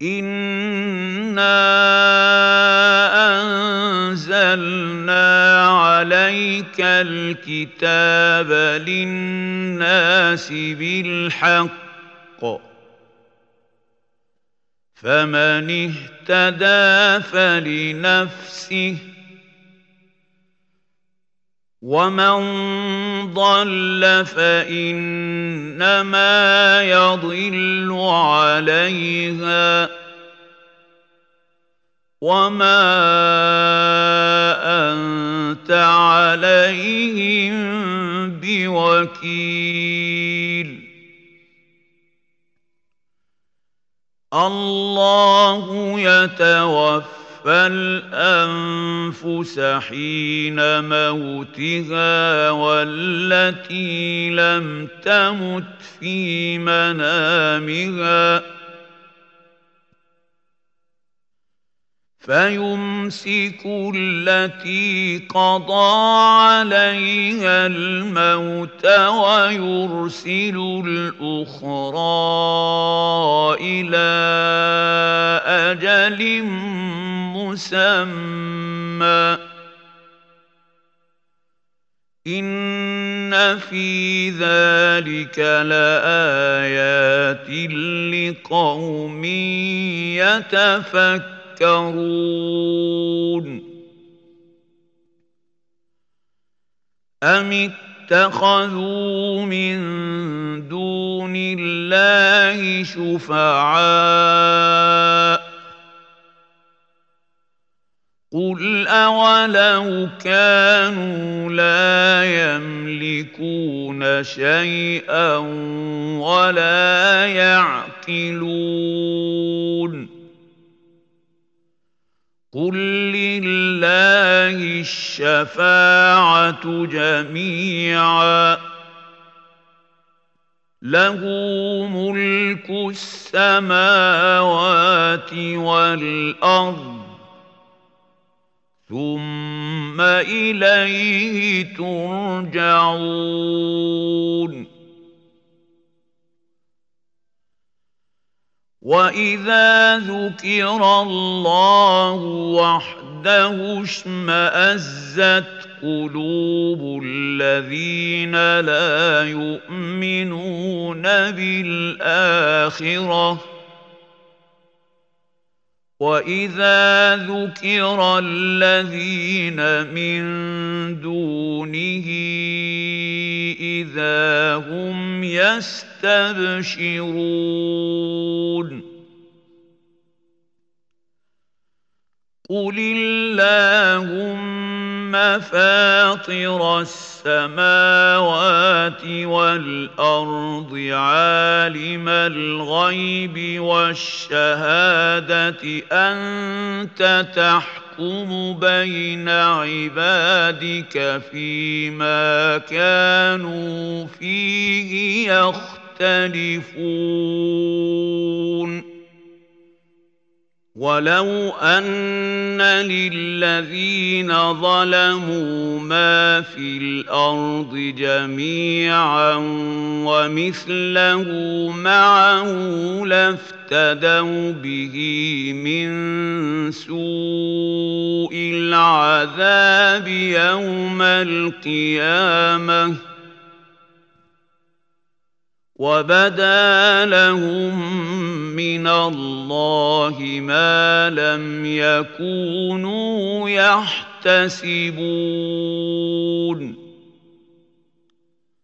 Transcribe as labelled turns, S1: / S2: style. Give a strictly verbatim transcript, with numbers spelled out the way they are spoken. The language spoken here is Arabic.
S1: إِنَّا أَنزَلْنَا عَلَيْكَ الْكِتَابَ لِلنَّاسِ بِالْحَقِّ ۖ فَمَنِ اهْتَدَىٰ فَلِنَفْسِهِ ۖ وَمَن ضَلَّ فَإِنَّمَا يَضِلُّ عَلَيْهَا ۖ وَمَا أَنتَ عَلَيْهِم بِوَكِيلٍ. اللَّهُ يَتَوَفَّى الْأَنفُسَ حِينَ مَوْتِهَا وَالَّتِي لَمْ تَمُتْ فِي مَنَامِهَا فَيُمْسِكُ الَّتِي قَضَىٰ عَلَيْهَا الْمَوْتَ وَيُرْسِلُ الْأُخْرَىٰ إِلَىٰ أَجَلٍ مُّسَمًّى ۚ إِنَّ فِي ذَٰلِكَ لَآيَاتٍ لِّقَوْمٍ يَتَفَكَّرُونَ. أَمِ اتَّخَذُوا مِن دُونِ اللَّهِ شُفَعَاءَ ۚ قُلْ أَوَلَوْ كَانُوا لَا يَمْلِكُونَ شَيْئًا وَلَا يَعْقِلُونَ. قُل لِّلَّهِ الشَّفَاعَةُ جَمِيعًا ۖ لَّهُ مُلْكُ السَّمَاوَاتِ وَالْأَرْضِ ۖ ثُمَّ إِلَيْهِ تُرْجَعُونَ. وَإِذَا ذُكِرَ اللَّهُ وَحْدَهُ اشْمَأَزَّتْ قُلُوبُ الَّذِينَ لَا يُؤْمِنُونَ بِالْآخِرَةِ ۖ وَإِذَا ذُكِرَ الَّذِينَ مِن دُونِهِ إِذَا هُمْ يَسْتَبْشِرُونَ. قُلِ اللَّهُمَّ فَاطِرَ السَّمَاوَاتِ وَالْأَرْضِ عَالِمَ الْغَيْبِ وَالشَّهَادَةِ أَنتَ تَحْكُمُ بَيْنَ عِبَادِكَ فِيمَا كَانُوا فِيهِ يَخْتَلِفُونَ. وَلَوْ أَنَّ لِلَّذِينَ ظَلَمُوا مَا فِي الْأَرْضِ جَمِيعًا وَمِثْلَهُ مَعَهُ لَافْتَدَوْا بِهِ مِن سُوءِ الْعَذَابِ يَوْمَ الْقِيَامَةِ ۚ وَبَدَا لَهُم مِّنَ اللَّهِ مَا لَمْ يَكُونُوا يَحْتَسِبُونَ.